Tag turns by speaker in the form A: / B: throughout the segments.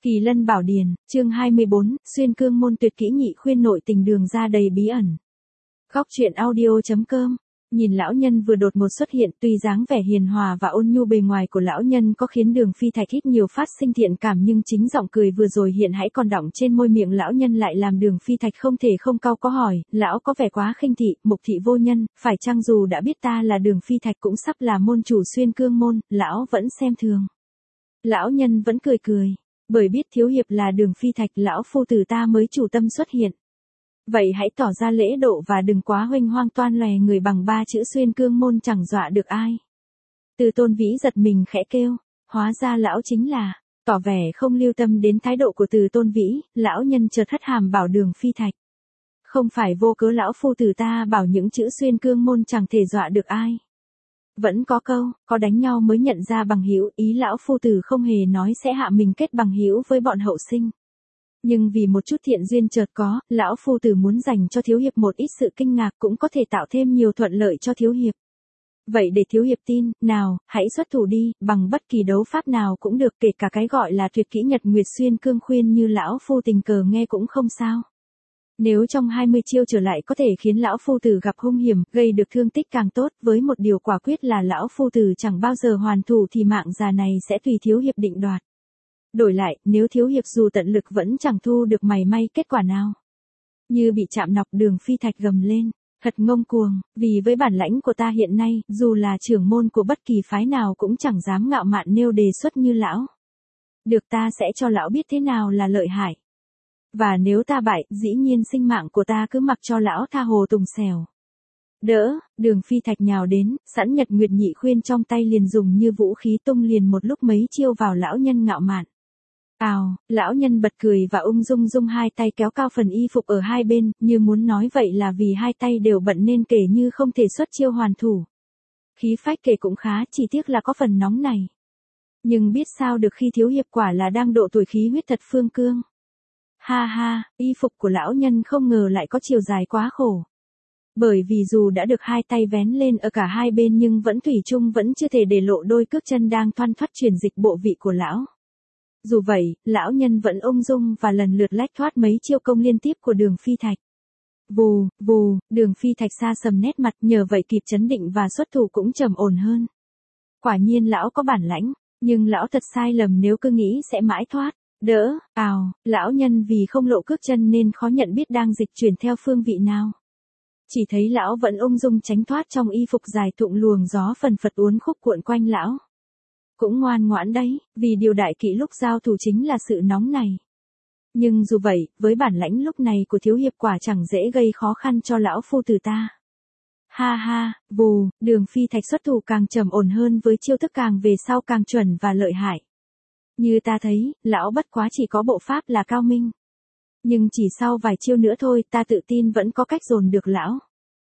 A: Kỳ Lân Bảo Điển, chương 24, xuyên cương môn tuyệt kỹ nhị khuyên nội tình đường ra đầy bí ẩn. Góc truyện audio.com. Nhìn lão nhân vừa đột ngột xuất hiện, tuy dáng vẻ hiền hòa và ôn nhu bề ngoài của lão nhân có khiến Đường Phi Thạch ít nhiều phát sinh thiện cảm, nhưng chính giọng cười vừa rồi hiện hãy còn đọng trên môi miệng lão nhân lại làm Đường Phi Thạch không thể không cau có hỏi, lão có vẻ quá khinh thị, mục thị vô nhân, phải chăng dù đã biết ta là Đường Phi Thạch cũng sắp là môn chủ xuyên cương môn, lão vẫn xem thường. Lão nhân vẫn cười cười, bởi biết thiếu hiệp là Đường Phi Thạch, lão phu tử ta mới chủ tâm xuất hiện. Vậy hãy tỏ ra lễ độ và đừng quá huênh hoang toan lòe người bằng ba chữ xuyên cương môn chẳng dọa được ai. Từ Tôn Vĩ giật mình khẽ kêu, hóa ra lão chính là, tỏ vẻ không lưu tâm đến thái độ của Từ Tôn Vĩ, lão nhân chợt hất hàm bảo Đường Phi Thạch. Không phải vô cớ lão phu tử ta bảo những chữ xuyên cương môn chẳng thể dọa được ai. Vẫn có câu, có đánh nhau mới nhận ra bằng hữu, ý lão phu tử không hề nói sẽ hạ mình kết bằng hữu với bọn hậu sinh. Nhưng vì một chút thiện duyên chợt có, lão phu tử muốn dành cho thiếu hiệp một ít sự kinh ngạc cũng có thể tạo thêm nhiều thuận lợi cho thiếu hiệp. Vậy để thiếu hiệp tin, nào, hãy xuất thủ đi, bằng bất kỳ đấu pháp nào cũng được, kể cả cái gọi là tuyệt kỹ Nhật Nguyệt xuyên cương khuyên như lão phu tình cờ nghe cũng không sao. Nếu trong 20 chiêu trở lại có thể khiến lão phu tử gặp hung hiểm, gây được thương tích càng tốt, với một điều quả quyết là lão phu tử chẳng bao giờ hoàn thủ thì mạng già này sẽ tùy thiếu hiệp định đoạt. Đổi lại, nếu thiếu hiệp dù tận lực vẫn chẳng thu được mảy may kết quả nào. Như bị chạm nọc, Đường Phi Thạch gầm lên, thật ngông cuồng, vì với bản lãnh của ta hiện nay, dù là trưởng môn của bất kỳ phái nào cũng chẳng dám ngạo mạn nêu đề xuất như lão. Được, ta sẽ cho lão biết thế nào là lợi hại. Và nếu ta bại, dĩ nhiên sinh mạng của ta cứ mặc cho lão tha hồ tùng xèo. Đỡ, Đường Phi Thạch nhào đến, sẵn Nhật Nguyệt nhị khuyên trong tay liền dùng như vũ khí tung liền một lúc mấy chiêu vào lão nhân ngạo mạn. Ào, lão nhân bật cười và ung dung dung hai tay kéo cao phần y phục ở hai bên, như muốn nói vậy là vì hai tay đều bận nên kể như không thể xuất chiêu hoàn thủ. Khí phách kể cũng khá, chỉ tiếc là có phần nóng này. Nhưng biết sao được khi thiếu hiệp quả là đang độ tuổi khí huyết thật phương cương. Ha ha, y phục của lão nhân không ngờ lại có chiều dài quá khổ. Bởi vì dù đã được hai tay vén lên ở cả hai bên nhưng vẫn thủy chung vẫn chưa thể để lộ đôi cước chân đang thoăn thoắt chuyển dịch bộ vị của lão. Dù vậy, lão nhân vẫn ung dung và lần lượt lách thoát mấy chiêu công liên tiếp của Đường Phi Thạch. Vù, vù, Đường Phi Thạch xa sầm nét mặt, nhờ vậy kịp chấn định và xuất thủ cũng trầm ổn hơn. Quả nhiên lão có bản lãnh, nhưng lão thật sai lầm nếu cứ nghĩ sẽ mãi thoát. Đỡ, ào, lão nhân vì không lộ cước chân nên khó nhận biết đang dịch chuyển theo phương vị nào. Chỉ thấy lão vẫn ung dung tránh thoát trong y phục dài thụng luồng gió phần phật uốn khúc cuộn quanh lão. Cũng ngoan ngoãn đấy, vì điều đại kỵ lúc giao thủ chính là sự nóng này. Nhưng dù vậy, với bản lãnh lúc này của thiếu hiệp quả chẳng dễ gây khó khăn cho lão phu tử ta. Ha ha, vù, Đường Phi Thạch xuất thủ càng trầm ổn hơn với chiêu thức càng về sau càng chuẩn và lợi hại. Như ta thấy, lão bất quá chỉ có bộ pháp là cao minh. Nhưng chỉ sau vài chiêu nữa thôi, ta tự tin vẫn có cách dồn được lão.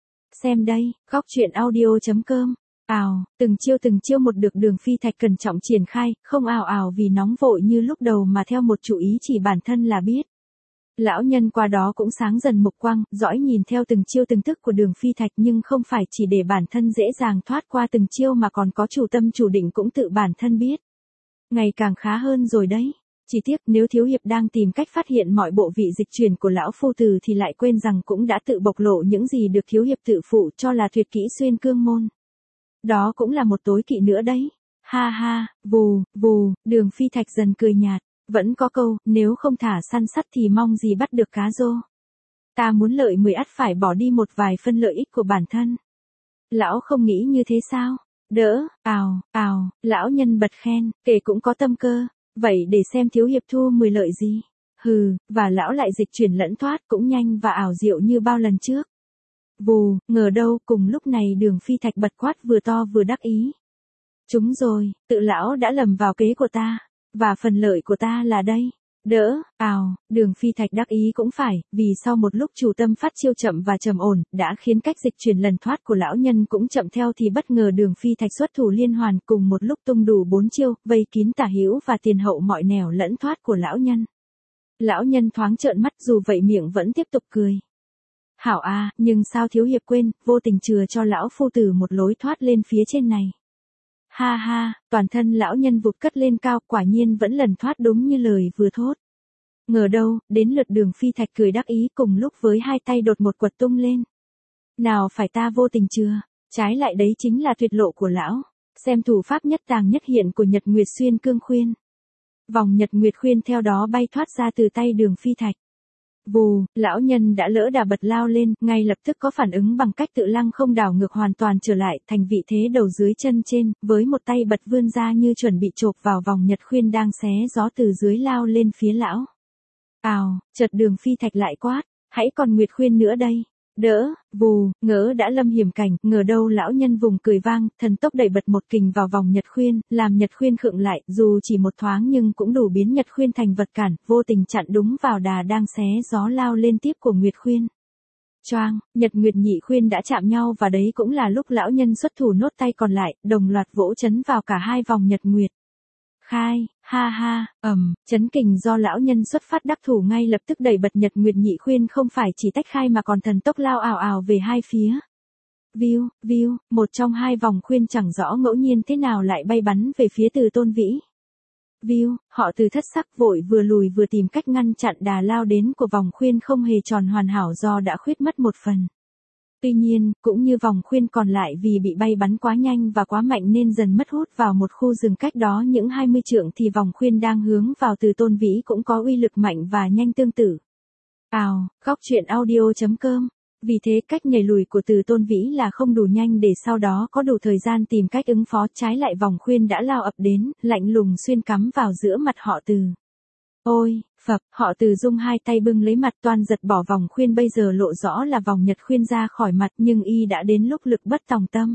A: Xem đây, góc truyện audio.com. Ào, từng chiêu một được Đường Phi Thạch cẩn trọng triển khai, không ào ào vì nóng vội như lúc đầu mà theo một chủ ý chỉ bản thân là biết. Lão nhân qua đó cũng sáng dần mục quang, dõi nhìn theo từng chiêu từng thức của Đường Phi Thạch, nhưng không phải chỉ để bản thân dễ dàng thoát qua từng chiêu mà còn có chủ tâm chủ định cũng tự bản thân biết. Ngày càng khá hơn rồi đấy. Chỉ tiếc nếu thiếu hiệp đang tìm cách phát hiện mọi bộ vị dịch chuyển của lão phu tử thì lại quên rằng cũng đã tự bộc lộ những gì được thiếu hiệp tự phụ cho là tuyệt kỹ xuyên cương môn. Đó cũng là một tối kỵ nữa đấy. Ha ha, vù, vù, Đường Phi Thạch dần cười nhạt. Vẫn có câu, nếu không thả săn sắt thì mong gì bắt được cá rô. Ta muốn lợi 10 ắt phải bỏ đi một vài phân lợi ích của bản thân. Lão không nghĩ như thế sao? Đỡ, ào, ào, lão nhân bật khen, kể cũng có tâm cơ. Vậy để xem thiếu hiệp thu 10 lợi gì. Hừ, và lão lại dịch chuyển lẫn thoát cũng nhanh và ảo diệu như bao lần trước. Vù, ngờ đâu cùng lúc này Đường Phi Thạch bật quát vừa to vừa đắc ý. Chúng rồi, tự lão đã lầm vào kế của ta, và phần lợi của ta là đây. Đỡ, ào, Đường Phi Thạch đắc ý cũng phải, vì sau một lúc chủ tâm phát chiêu chậm và trầm ổn, đã khiến cách dịch chuyển lần thoát của lão nhân cũng chậm theo thì bất ngờ Đường Phi Thạch xuất thủ liên hoàn cùng một lúc tung đủ 4 chiêu, vây kín tả hữu và tiền hậu mọi nẻo lẫn thoát của lão nhân. Lão nhân thoáng trợn mắt, dù vậy miệng vẫn tiếp tục cười. Hảo à, nhưng sao thiếu hiệp quên, vô tình chừa cho lão phu tử một lối thoát lên phía trên này. Ha ha, toàn thân lão nhân vụt cất lên cao, quả nhiên vẫn lần thoát đúng như lời vừa thốt. Ngờ đâu, đến lượt Đường Phi Thạch cười đắc ý cùng lúc với hai tay đột một quật tung lên. Nào phải ta vô tình chưa, trái lại đấy chính là tuyệt lộ của lão. Xem thủ pháp nhất tàng nhất hiện của Nhật Nguyệt Xuyên Cương Khuyên. Vòng Nhật Nguyệt Khuyên theo đó bay thoát ra từ tay Đường Phi Thạch. Vù, lão nhân đã lỡ đà bật lao lên, ngay lập tức có phản ứng bằng cách tự lăng không đảo ngược hoàn toàn trở lại thành vị thế đầu dưới chân trên, với một tay bật vươn ra như chuẩn bị chộp vào vòng Nhật Khuyên đang xé gió từ dưới lao lên phía lão. Ào, chợt Đường Phi Thạch lại quát, hãy còn Nguyệt Khuyên nữa đây. Đỡ, vù, ngỡ đã lâm hiểm cảnh, ngờ đâu lão nhân vùng cười vang, thần tốc đẩy bật một kình vào vòng Nhật Khuyên, làm Nhật Khuyên khựng lại, dù chỉ một thoáng nhưng cũng đủ biến Nhật Khuyên thành vật cản, vô tình chặn đúng vào đà đang xé gió lao lên tiếp của Nguyệt Khuyên. Choang, Nhật Nguyệt Nhị Khuyên đã chạm nhau và đấy cũng là lúc lão nhân xuất thủ nốt tay còn lại, đồng loạt vỗ chấn vào cả hai vòng Nhật Nguyệt. Khai, ha ha, chấn kình do lão nhân xuất phát đắc thủ ngay lập tức đẩy bật Nhật Nguyệt Nhị Khuyên không phải chỉ tách khai mà còn thần tốc lao ào ào về hai phía. Viu, viu, một trong hai vòng khuyên chẳng rõ ngẫu nhiên thế nào lại bay bắn về phía Từ Tôn Vĩ. Viu, họ Từ thất sắc vội vừa lùi vừa tìm cách ngăn chặn đà lao đến của vòng khuyên không hề tròn hoàn hảo do đã khuyết mất một phần. Tuy nhiên, cũng như vòng khuyên còn lại vì bị bay bắn quá nhanh và quá mạnh nên dần mất hút vào một khu rừng cách đó những 20 trượng thì vòng khuyên đang hướng vào Từ Tôn Vĩ cũng có uy lực mạnh và nhanh tương tự. Ào, góc truyện audio.com. Vì thế cách nhảy lùi của Từ Tôn Vĩ là không đủ nhanh để sau đó có đủ thời gian tìm cách ứng phó, trái lại vòng khuyên đã lao ập đến, lạnh lùng xuyên cắm vào giữa mặt họ Từ. Ôi, phập, họ Từ dung hai tay bưng lấy mặt toan giật bỏ vòng khuyên bây giờ lộ rõ là vòng Nhật Khuyên ra khỏi mặt nhưng y đã đến lúc lực bất tòng tâm.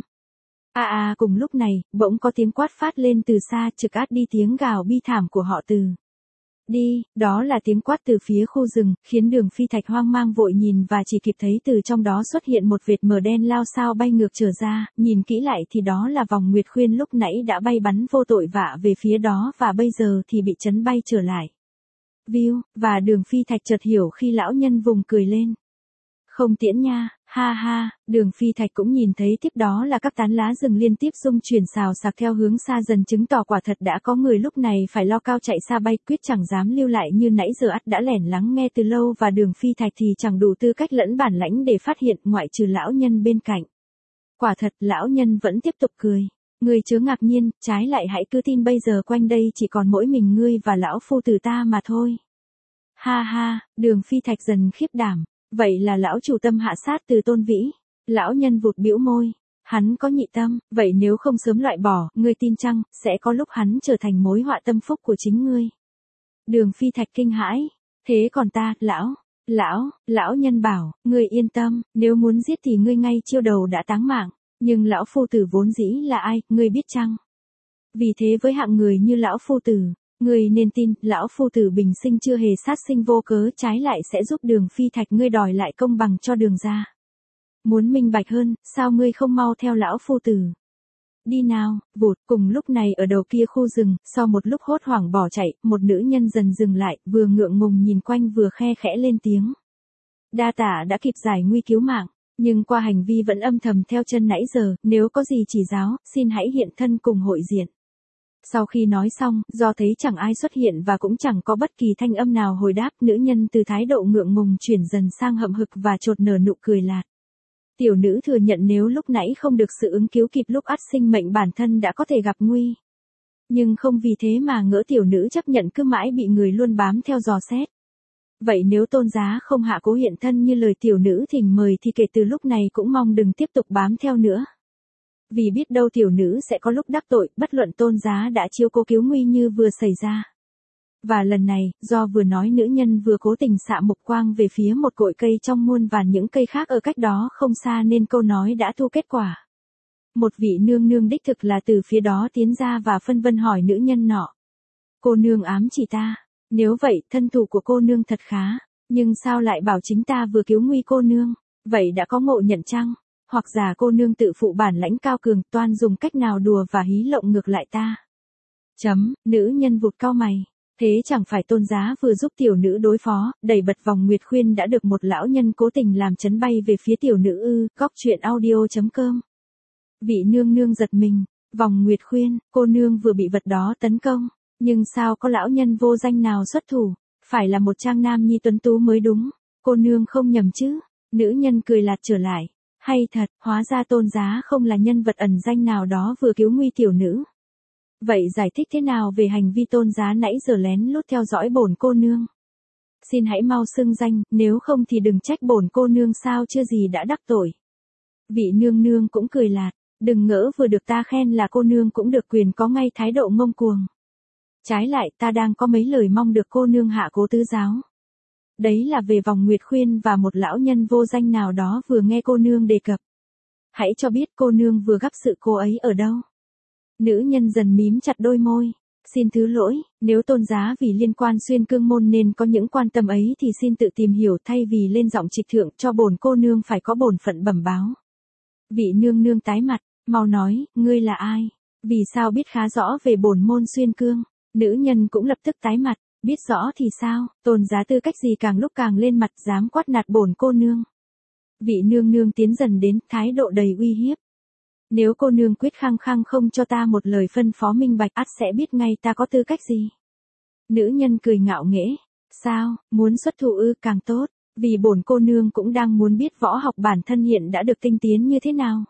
A: Cùng lúc này, bỗng có tiếng quát phát lên từ xa trực át đi tiếng gào bi thảm của họ Từ. Đi, đó là tiếng quát từ phía khu rừng, khiến Đường Phi Thạch hoang mang vội nhìn và chỉ kịp thấy từ trong đó xuất hiện một vệt mờ đen lao sao bay ngược trở ra, nhìn kỹ lại thì đó là vòng Nguyệt Khuyên lúc nãy đã bay bắn vô tội vạ về phía đó và bây giờ thì bị chấn bay trở lại. Viu, và Đường Phi Thạch chợt hiểu khi lão nhân vùng cười lên. Không tiễn nha, ha ha, Đường Phi Thạch cũng nhìn thấy tiếp đó là các tán lá rừng liên tiếp rung chuyển xào xạc theo hướng xa dần chứng tỏ quả thật đã có người lúc này phải lo cao chạy xa bay quyết chẳng dám lưu lại như nãy giờ ắt đã lẻn lắng nghe từ lâu và Đường Phi Thạch thì chẳng đủ tư cách lẫn bản lãnh để phát hiện ngoại trừ lão nhân bên cạnh. Quả thật lão nhân vẫn tiếp tục cười. Ngươi chớ ngạc nhiên, trái lại hãy cứ tin bây giờ quanh đây chỉ còn mỗi mình ngươi và lão phu tử ta mà thôi. Ha ha, Đường Phi Thạch dần khiếp đảm. Vậy là lão chủ tâm hạ sát Từ Tôn Vĩ. Lão nhân vụt bĩu môi. Hắn có nhị tâm, vậy nếu không sớm loại bỏ, ngươi tin chăng, sẽ có lúc hắn trở thành mối họa tâm phúc của chính ngươi. Đường Phi Thạch kinh hãi. Thế còn ta, lão nhân bảo, ngươi yên tâm, nếu muốn giết thì ngươi ngay chiêu đầu đã táng mạng. Nhưng lão phu tử vốn dĩ là ai, ngươi biết chăng? Vì thế với hạng người như lão phu tử, ngươi nên tin, lão phu tử bình sinh chưa hề sát sinh vô cớ, trái lại sẽ giúp Đường Phi Thạch ngươi đòi lại công bằng cho Đường gia. Muốn minh bạch hơn, sao ngươi không mau theo lão phu tử? Đi nào, vụt, cùng lúc này ở đầu kia khu rừng, sau một lúc hốt hoảng bỏ chạy, một nữ nhân dần dừng lại, vừa ngượng ngùng nhìn quanh vừa khe khẽ lên tiếng. Đa tả đã kịp giải nguy cứu mạng. Nhưng qua hành vi vẫn âm thầm theo chân nãy giờ, nếu có gì chỉ giáo, xin hãy hiện thân cùng hội diện. Sau khi nói xong, do thấy chẳng ai xuất hiện và cũng chẳng có bất kỳ thanh âm nào hồi đáp, nữ nhân từ thái độ ngượng ngùng chuyển dần sang hậm hực và chột nở nụ cười lạt. Tiểu nữ thừa nhận nếu lúc nãy không được sự ứng cứu kịp lúc ắt sinh mệnh bản thân đã có thể gặp nguy. Nhưng không vì thế mà ngỡ tiểu nữ chấp nhận cứ mãi bị người luôn bám theo dò xét. Vậy nếu tôn giá không hạ cố hiện thân như lời tiểu nữ thỉnh mời thì kể từ lúc này cũng mong đừng tiếp tục bám theo nữa. Vì biết đâu tiểu nữ sẽ có lúc đắc tội, bất luận tôn giá đã chiêu cô cứu nguy như vừa xảy ra. Và lần này, do vừa nói nữ nhân vừa cố tình xạ mục quang về phía một cội cây trong muôn vàn những cây khác ở cách đó không xa nên câu nói đã thu kết quả. Một vị nương nương đích thực là từ phía đó tiến ra và phân vân hỏi nữ nhân nọ. Cô nương ám chỉ ta. Nếu vậy, thân thủ của cô nương thật khá, nhưng sao lại bảo chính ta vừa cứu nguy cô nương, vậy đã có ngộ nhận chăng? Hoặc giả cô nương tự phụ bản lãnh cao cường, toan dùng cách nào đùa và hí lộng ngược lại ta? Nữ nhân vụt cau mày. Thế chẳng phải tôn giá vừa giúp tiểu nữ đối phó, đẩy bật vòng Nguyệt Khuyên đã được một lão nhân cố tình làm chấn bay về phía tiểu nữ ư, góc truyện audio.com. Vị nương nương giật mình. Vòng Nguyệt Khuyên, cô nương vừa bị vật đó tấn công, nhưng sao có lão nhân vô danh nào xuất thủ, phải là một trang nam nhi tuấn tú mới đúng, cô nương không nhầm chứ? Nữ nhân cười lạt trở lại, hay thật, hóa ra Tôn Giá không là nhân vật ẩn danh nào đó vừa cứu nguy tiểu nữ. Vậy giải thích thế nào về hành vi Tôn Giá nãy giờ lén lút theo dõi bổn cô nương? Xin hãy mau xưng danh, nếu không thì đừng trách bổn cô nương sao chưa gì đã đắc tội. Vị nương nương cũng cười lạt, đừng ngỡ vừa được ta khen là cô nương cũng được quyền có ngay thái độ ngông cuồng. Trái lại ta đang có mấy lời mong được cô nương hạ cố tứ giáo. Đấy là về Vòng Nguyệt Khuyên và một lão nhân vô danh nào đó vừa nghe cô nương đề cập. Hãy cho biết cô nương vừa gặp sự cô ấy ở đâu. Nữ nhân dần mím chặt đôi môi. Xin thứ lỗi, nếu Tôn Giá vì liên quan xuyên cương môn nên có những quan tâm ấy thì xin tự tìm hiểu thay vì lên giọng trịch thượng cho bổn cô nương phải có bổn phận bẩm báo. Vị nương nương tái mặt, mau nói, ngươi là ai? Vì sao biết khá rõ về bổn môn xuyên cương? Nữ nhân cũng lập tức tái mặt, biết rõ thì sao, Tôn Giá tư cách gì càng lúc càng lên mặt dám quát nạt bổn cô nương. Vị nương nương tiến dần đến thái độ đầy uy hiếp. Nếu cô nương quyết khăng khăng không cho ta một lời phân phó minh bạch ắt sẽ biết ngay ta có tư cách gì. Nữ nhân cười ngạo nghễ, sao, muốn xuất thủ ư càng tốt, vì bổn cô nương cũng đang muốn biết võ học bản thân hiện đã được tinh tiến như thế nào.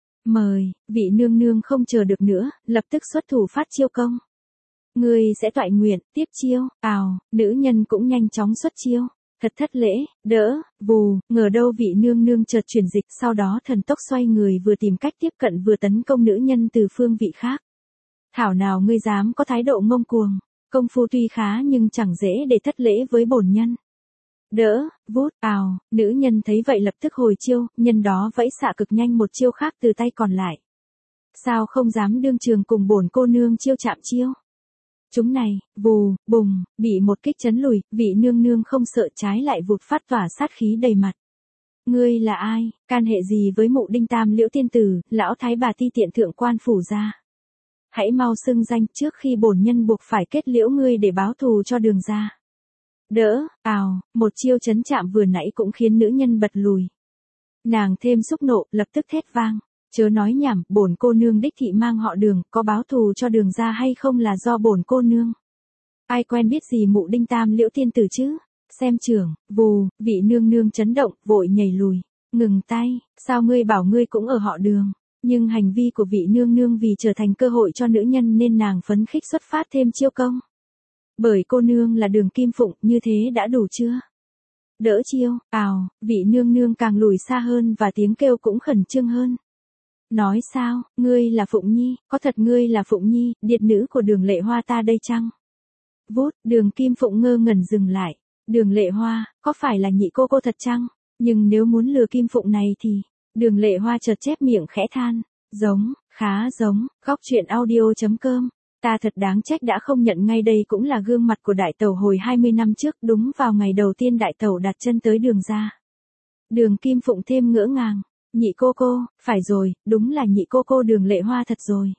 A: Mời, vị nương nương không chờ được nữa, lập tức xuất thủ phát chiêu công. Ngươi sẽ toại nguyện, tiếp chiêu, nữ nhân cũng nhanh chóng xuất chiêu. Thật thất lễ, đỡ, vù, ngờ đâu vị nương nương chợt chuyển dịch, sau đó thần tốc xoay người vừa tìm cách tiếp cận vừa tấn công nữ nhân từ phương vị khác. Thảo nào ngươi dám có thái độ ngông cuồng, công phu tuy khá nhưng chẳng dễ để thất lễ với bổn nhân. Đỡ, vút, nữ nhân thấy vậy lập tức hồi chiêu, nhân đó vẫy xạ cực nhanh một chiêu khác từ tay còn lại. Sao không dám đương trường cùng bổn cô nương chiêu chạm chiêu? Chúng này, vù, bùng, bị một kích chấn lùi, vị nương nương không sợ trái lại vụt phát tỏa sát khí đầy mặt. Ngươi là ai, can hệ gì với mụ Đinh Tam Liễu tiên tử, lão thái bà ti tiện thượng quan phủ gia? Hãy mau xưng danh trước khi bổn nhân buộc phải kết liễu ngươi để báo thù cho Đường gia. Đỡ, một chiêu chấn chạm vừa nãy cũng khiến nữ nhân bật lùi. Nàng thêm xúc nộ, lập tức thét vang. Chớ nói nhảm, bổn cô nương đích thị mang họ Đường, có báo thù cho Đường gia hay không là do bổn cô nương. Ai quen biết gì mụ Đinh Tam Liễu tiên tử chứ? Xem trưởng, vù, vị nương nương chấn động, vội nhảy lùi. Ngừng tay, sao ngươi bảo ngươi cũng ở họ Đường? Nhưng hành vi của vị nương nương vì trở thành cơ hội cho nữ nhân nên nàng phấn khích xuất phát thêm chiêu công. Bởi cô nương là Đường Kim Phụng, như thế đã đủ chưa? Đỡ chiêu, vị nương nương càng lùi xa hơn và tiếng kêu cũng khẩn trương hơn. Nói sao, ngươi là Phụng Nhi, có thật ngươi là Phụng Nhi, điệt nữ của Đường Lệ Hoa ta đây chăng? Vút, Đường Kim Phụng ngơ ngẩn dừng lại. Đường Lệ Hoa, có phải là nhị cô thật chăng? Nhưng nếu muốn lừa Kim Phụng này thì... Đường Lệ Hoa chợt chép miệng khẽ than. Giống, khá giống, góc truyện audio.com. Ta thật đáng trách đã không nhận ngay đây cũng là gương mặt của đại tẩu hồi 20 năm trước, đúng vào ngày đầu tiên đại tẩu đặt chân tới Đường gia. Đường Kim Phụng thêm ngỡ ngàng. Nhị cô, phải rồi, đúng là nhị cô Đường Lệ Hoa thật rồi.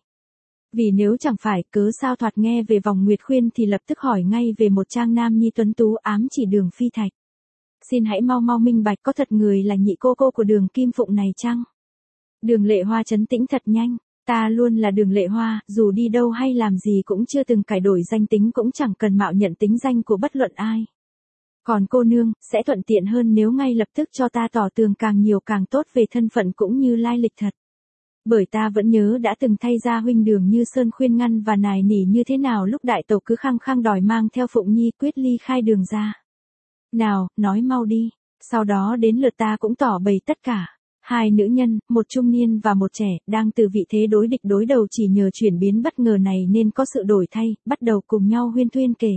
A: Vì nếu chẳng phải, cớ sao thoạt nghe về Vòng Nguyệt Khuyên thì lập tức hỏi ngay về một trang nam nhi tuấn tú ám chỉ Đường Phi Thạch. Xin hãy mau minh bạch có thật người là nhị cô của Đường Kim Phụng này chăng? Đường Lệ Hoa trấn tĩnh thật nhanh. Ta luôn là Đường Lệ Hoa, dù đi đâu hay làm gì cũng chưa từng cải đổi danh tính, cũng chẳng cần mạo nhận tính danh của bất luận ai. Còn cô nương, sẽ thuận tiện hơn nếu ngay lập tức cho ta tỏ tường càng nhiều càng tốt về thân phận cũng như lai lịch thật. Bởi ta vẫn nhớ đã từng thay ra huynh Đường Như Sơn khuyên ngăn và nài nỉ như thế nào lúc đại tẩu cứ khăng khăng đòi mang theo Phụng Nhi quyết ly khai Đường ra. Nào, nói mau đi, sau đó đến lượt ta cũng tỏ bày tất cả. Hai nữ nhân, một trung niên và một trẻ, đang từ vị thế đối địch đối đầu chỉ nhờ chuyển biến bất ngờ này nên có sự đổi thay, bắt đầu cùng nhau huyên thuyên kể.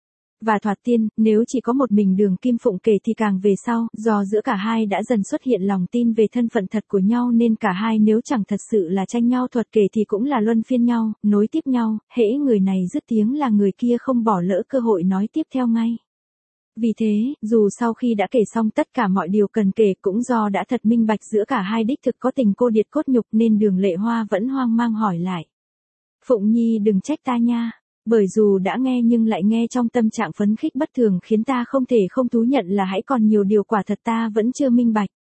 A: Và thoạt tiên, nếu chỉ có một mình Đường Kim Phụng kể thì càng về sau, do giữa cả hai đã dần xuất hiện lòng tin về thân phận thật của nhau nên cả hai nếu chẳng thật sự là tranh nhau thuật kể thì cũng là luân phiên nhau, nối tiếp nhau, hễ người này dứt tiếng là người kia không bỏ lỡ cơ hội nói tiếp theo ngay. Vì thế, dù sau khi đã kể xong tất cả mọi điều cần kể cũng do đã thật minh bạch giữa cả hai đích thực có tình cô điệt cốt nhục nên Đường Lệ Hoa vẫn hoang mang hỏi lại. Phụng Nhi đừng trách ta nha, bởi dù đã nghe nhưng lại nghe trong tâm trạng phấn khích bất thường khiến ta không thể không thú nhận là hãy còn nhiều điều quả thật ta vẫn chưa minh bạch.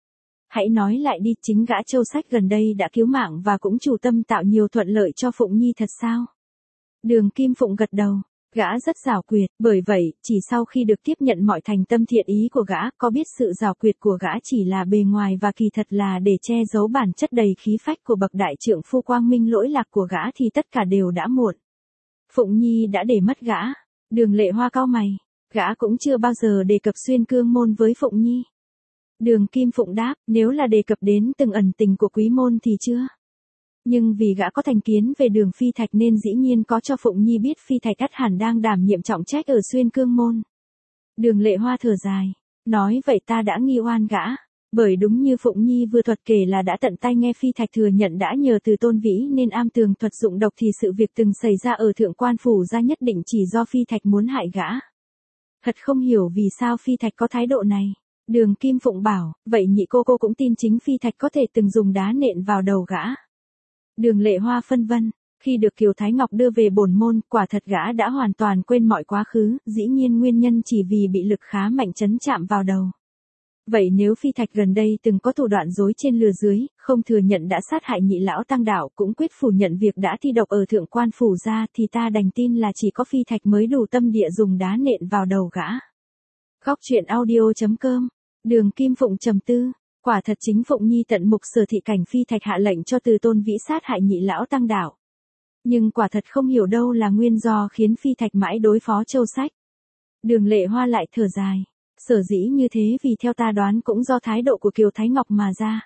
A: Hãy nói lại đi, chính gã Châu Sách gần đây đã cứu mạng và cũng chủ tâm tạo nhiều thuận lợi cho Phụng Nhi thật sao? Đường Kim Phụng gật đầu. Gã rất giảo quyệt, bởi vậy, chỉ sau khi được tiếp nhận mọi thành tâm thiện ý của gã, có biết sự giảo quyệt của gã chỉ là bề ngoài và kỳ thật là để che giấu bản chất đầy khí phách của bậc đại trượng phu quang minh lỗi lạc của gã thì tất cả đều đã muộn. Phụng Nhi đã để mất gã. Đường Lệ Hoa cau mày, gã cũng chưa bao giờ đề cập xuyên cương môn với Phụng Nhi. Đường Kim Phụng đáp, nếu là đề cập đến từng ẩn tình của quý môn thì chưa. Nhưng vì gã có thành kiến về Đường Phi Thạch nên dĩ nhiên có cho Phụng Nhi biết Phi Thạch ắt hẳn đang đảm nhiệm trọng trách ở xuyên cương môn. Đường Lệ Hoa thở dài, nói vậy ta đã nghi oan gã, bởi đúng như Phụng Nhi vừa thuật kể là đã tận tay nghe Phi Thạch thừa nhận đã nhờ từ Tôn Vĩ nên am tường thuật dụng độc thì sự việc từng xảy ra ở Thượng Quan Phủ ra nhất định chỉ do Phi Thạch muốn hại gã. Thật không hiểu vì sao Phi Thạch có thái độ này. Đường Kim Phụng bảo, vậy nhị cô cũng tin chính Phi Thạch có thể từng dùng đá nện vào đầu gã. Đường Lệ Hoa phân vân, khi được Kiều Thái Ngọc đưa về bổn môn, quả thật gã đã hoàn toàn quên mọi quá khứ, dĩ nhiên nguyên nhân chỉ vì bị lực khá mạnh chấn chạm vào đầu. Vậy nếu Phi Thạch gần đây từng có thủ đoạn dối trên lừa dưới, không thừa nhận đã sát hại nhị lão tăng đạo, cũng quyết phủ nhận việc đã thi độc ở Thượng Quan Phủ ra, thì ta đành tin là chỉ có Phi Thạch mới đủ tâm địa dùng đá nện vào đầu gã. Góc truyện audio.com. Đường Kim Phụng trầm tư, quả thật chính Phụng Nhi tận mục sở thị cảnh Phi Thạch hạ lệnh cho Từ Tôn Vĩ sát hại nhị lão tăng đạo. Nhưng quả thật không hiểu đâu là nguyên do khiến Phi Thạch mãi đối phó Châu Sách. Đường Lệ Hoa lại thở dài, sở dĩ như thế vì theo ta đoán cũng do thái độ của Kiều Thái Ngọc mà ra.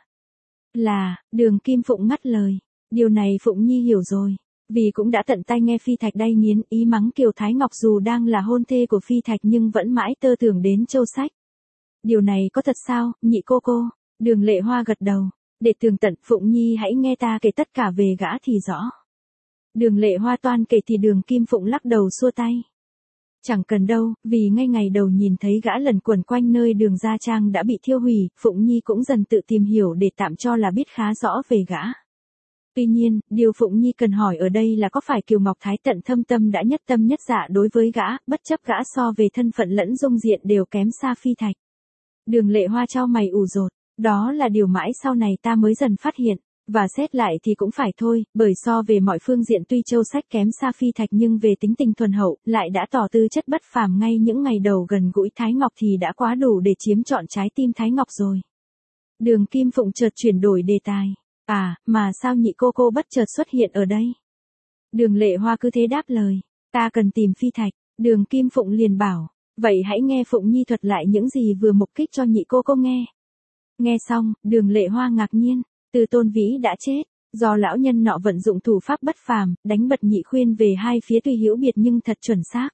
A: Đường Kim Phụng ngắt lời, điều này Phụng Nhi hiểu rồi, vì cũng đã tận tay nghe Phi Thạch đay nghiến ý mắng Kiều Thái Ngọc dù đang là hôn thê của Phi Thạch nhưng vẫn mãi tơ tưởng đến Châu Sách. Điều này có thật sao, nhị cô? Đường Lệ Hoa gật đầu, để tường tận Phụng Nhi hãy nghe ta kể tất cả về gã thì rõ. Đường Lệ Hoa toan kể thì Đường Kim Phụng lắc đầu xua tay. Chẳng cần đâu, vì ngay ngày đầu nhìn thấy gã lần quẩn quanh nơi Đường Gia Trang đã bị thiêu hủy, Phụng Nhi cũng dần tự tìm hiểu để tạm cho là biết khá rõ về gã. Tuy nhiên, điều Phụng Nhi cần hỏi ở đây là có phải Kiều Ngọc Thái tận thâm tâm đã nhất tâm nhất dạ đối với gã, bất chấp gã so về thân phận lẫn dung diện đều kém xa Phi Thạch. Đường Lệ Hoa chau mày ủ rột, đó là điều mãi sau này ta mới dần phát hiện, và xét lại thì cũng phải thôi, bởi so về mọi phương diện tuy Châu Sách kém xa Phi Thạch nhưng về tính tình thuần hậu, lại đã tỏ tư chất bất phàm ngay những ngày đầu gần gũi Thái Ngọc thì đã quá đủ để chiếm trọn trái tim Thái Ngọc rồi. Đường Kim Phụng chợt chuyển đổi đề tài, mà sao nhị cô bất chợt xuất hiện ở đây? Đường Lệ Hoa cứ thế đáp lời, ta cần tìm Phi Thạch. Đường Kim Phụng liền bảo, vậy hãy nghe Phụng Nhi thuật lại những gì vừa mục kích cho nhị cô nghe. Nghe xong, Đường Lệ Hoa ngạc nhiên, Từ Tôn Vĩ đã chết, do lão nhân nọ vận dụng thủ pháp bất phàm, đánh bật nhị khuyên về hai phía tuy hữu biệt nhưng thật chuẩn xác.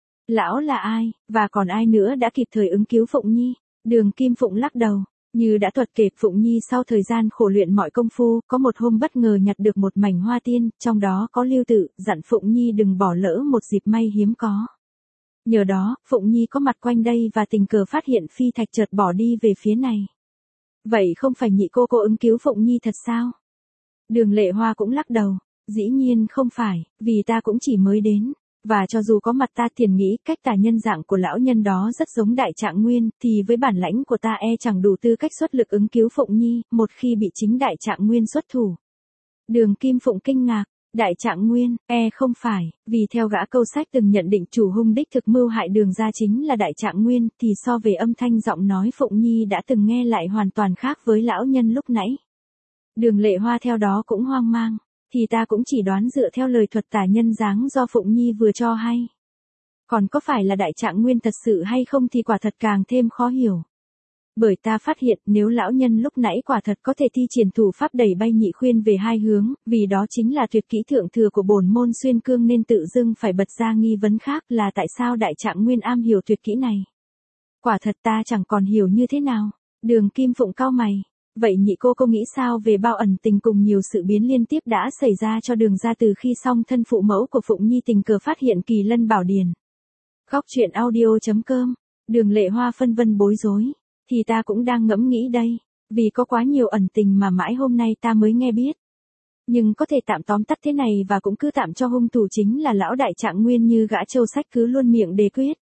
A: Lão là ai, và còn ai nữa đã kịp thời ứng cứu Phụng Nhi? Đường Kim Phụng lắc đầu, như đã thuật kể Phụng Nhi sau thời gian khổ luyện mọi công phu, có một hôm bất ngờ nhặt được một mảnh hoa tiên, trong đó có lưu tự, dặn Phụng Nhi đừng bỏ lỡ một dịp may hiếm có. Nhờ đó, Phụng Nhi có mặt quanh đây và tình cờ phát hiện Phi Thạch chợt bỏ đi về phía này. Vậy không phải nhị cô ứng cứu Phụng Nhi thật sao? Đường Lệ Hoa cũng lắc đầu, dĩ nhiên không phải, vì ta cũng chỉ mới đến, và cho dù có mặt ta thiền nghĩ cách tà nhân dạng của lão nhân đó rất giống Đại Trạng Nguyên, thì với bản lãnh của ta chẳng đủ tư cách xuất lực ứng cứu Phụng Nhi, một khi bị chính Đại Trạng Nguyên xuất thủ. Đường Kim Phụng kinh ngạc, Đại Trạng Nguyên, không phải, vì theo gã Câu Sách từng nhận định chủ hung đích thực mưu hại Đường gia chính là Đại Trạng Nguyên, thì so về âm thanh giọng nói Phụng Nhi đã từng nghe lại hoàn toàn khác với lão nhân lúc nãy. Đường Lệ Hoa theo đó cũng hoang mang, thì ta cũng chỉ đoán dựa theo lời thuật tả nhân dáng do Phụng Nhi vừa cho hay. Còn có phải là Đại Trạng Nguyên thật sự hay không thì quả thật càng thêm khó hiểu. Bởi ta phát hiện nếu lão nhân lúc nãy quả thật có thể thi triển thủ pháp đẩy bay nhị khuyên về hai hướng, vì đó chính là tuyệt kỹ thượng thừa của bổn môn xuyên cương nên tự dưng phải bật ra nghi vấn khác là tại sao Đại Trạng Nguyên am hiểu tuyệt kỹ này. Quả thật ta chẳng còn hiểu như thế nào. Đường Kim Phụng cau mày, vậy nhị cô nghĩ sao về bao ẩn tình cùng nhiều sự biến liên tiếp đã xảy ra cho Đường gia từ khi song thân phụ mẫu của Phụng Nhi tình cờ phát hiện Kỳ Lân Bảo Điển. Góc truyện audio.com. Đường Lệ Hoa phân vân bối rối. Thì ta cũng đang ngẫm nghĩ đây, vì có quá nhiều ẩn tình mà mãi hôm nay ta mới nghe biết. Nhưng có thể tạm tóm tắt thế này và cũng cứ tạm cho hung thủ chính là lão Đại Trạng Nguyên như gã Châu Sách cứ luôn miệng đề quyết.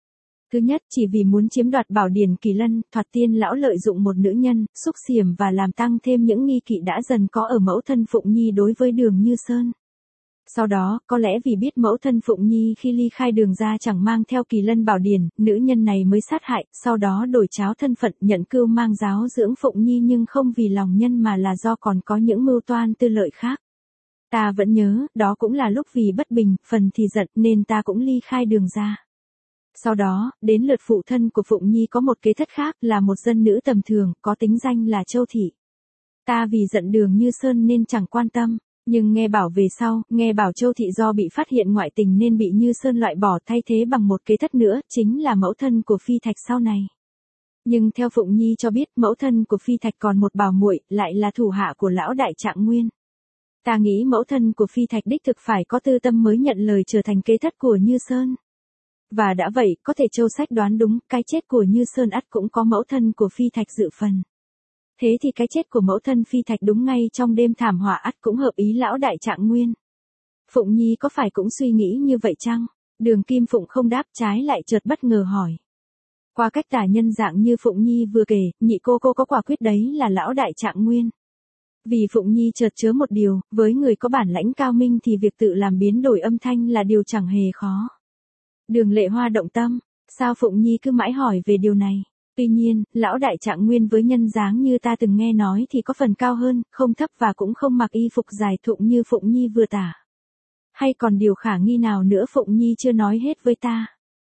A: Thứ nhất, chỉ vì muốn chiếm đoạt Bảo Điển Kỳ Lân, Thoạt Tiên lão lợi dụng một nữ nhân, xúc xiểm và làm tăng thêm những nghi kỵ đã dần có ở mẫu thân Phụng Nhi đối với Đường Như Sơn. Sau đó, có lẽ vì biết mẫu thân Phụng Nhi khi ly khai Đường ra chẳng mang theo Kỳ Lân Bảo Điển, nữ nhân này mới sát hại, sau đó đổi tráo thân phận nhận cưu mang giáo dưỡng Phụng Nhi, nhưng không vì lòng nhân mà là do còn có những mưu toan tư lợi khác. Ta vẫn nhớ, đó cũng là lúc vì bất bình, phần thì giận nên ta cũng ly khai Đường ra. Sau đó, đến lượt phụ thân của Phụng Nhi có một kế thất khác, là một dân nữ tầm thường, có tính danh là Châu Thị. Ta vì giận Đường Như Sơn nên chẳng quan tâm, nhưng nghe bảo về sau, nghe bảo Châu Thị do bị phát hiện ngoại tình nên bị Như Sơn loại bỏ, thay thế bằng một kế thất nữa, chính là mẫu thân của Phi Thạch sau này. Nhưng theo Phụng Nhi cho biết, mẫu thân của Phi Thạch còn một bảo muội, lại là thủ hạ của lão đại Trạng Nguyên. Ta nghĩ mẫu thân của Phi Thạch đích thực phải có tư tâm mới nhận lời trở thành kế thất của Như Sơn. Và đã vậy, có thể Châu Sách đoán đúng, cái chết của Như Sơn ắt cũng có mẫu thân của Phi Thạch dự phần. Thế thì cái chết của mẫu thân Phi Thạch đúng ngay trong đêm thảm họa ắt cũng hợp ý lão đại Trạng Nguyên. Phụng Nhi có phải cũng suy nghĩ như vậy chăng? Đường Kim Phụng không đáp, trái lại chợt bất ngờ hỏi. Qua cách tả nhân dạng như Phụng Nhi vừa kể, nhị cô có quả quyết đấy là lão đại Trạng Nguyên. Vì Phụng Nhi chợt chớ một điều, với người có bản lãnh cao minh thì việc tự làm biến đổi âm thanh là điều chẳng hề khó. Đường Lệ Hoa động tâm, sao Phụng Nhi cứ mãi hỏi về điều này? Tuy nhiên, lão đại Trạng Nguyên với nhân dáng như ta từng nghe nói thì có phần cao hơn, không thấp và cũng không mặc y phục dài thụng như Phụng Nhi vừa tả. Hay còn điều khả nghi nào nữa Phụng Nhi chưa nói hết với ta?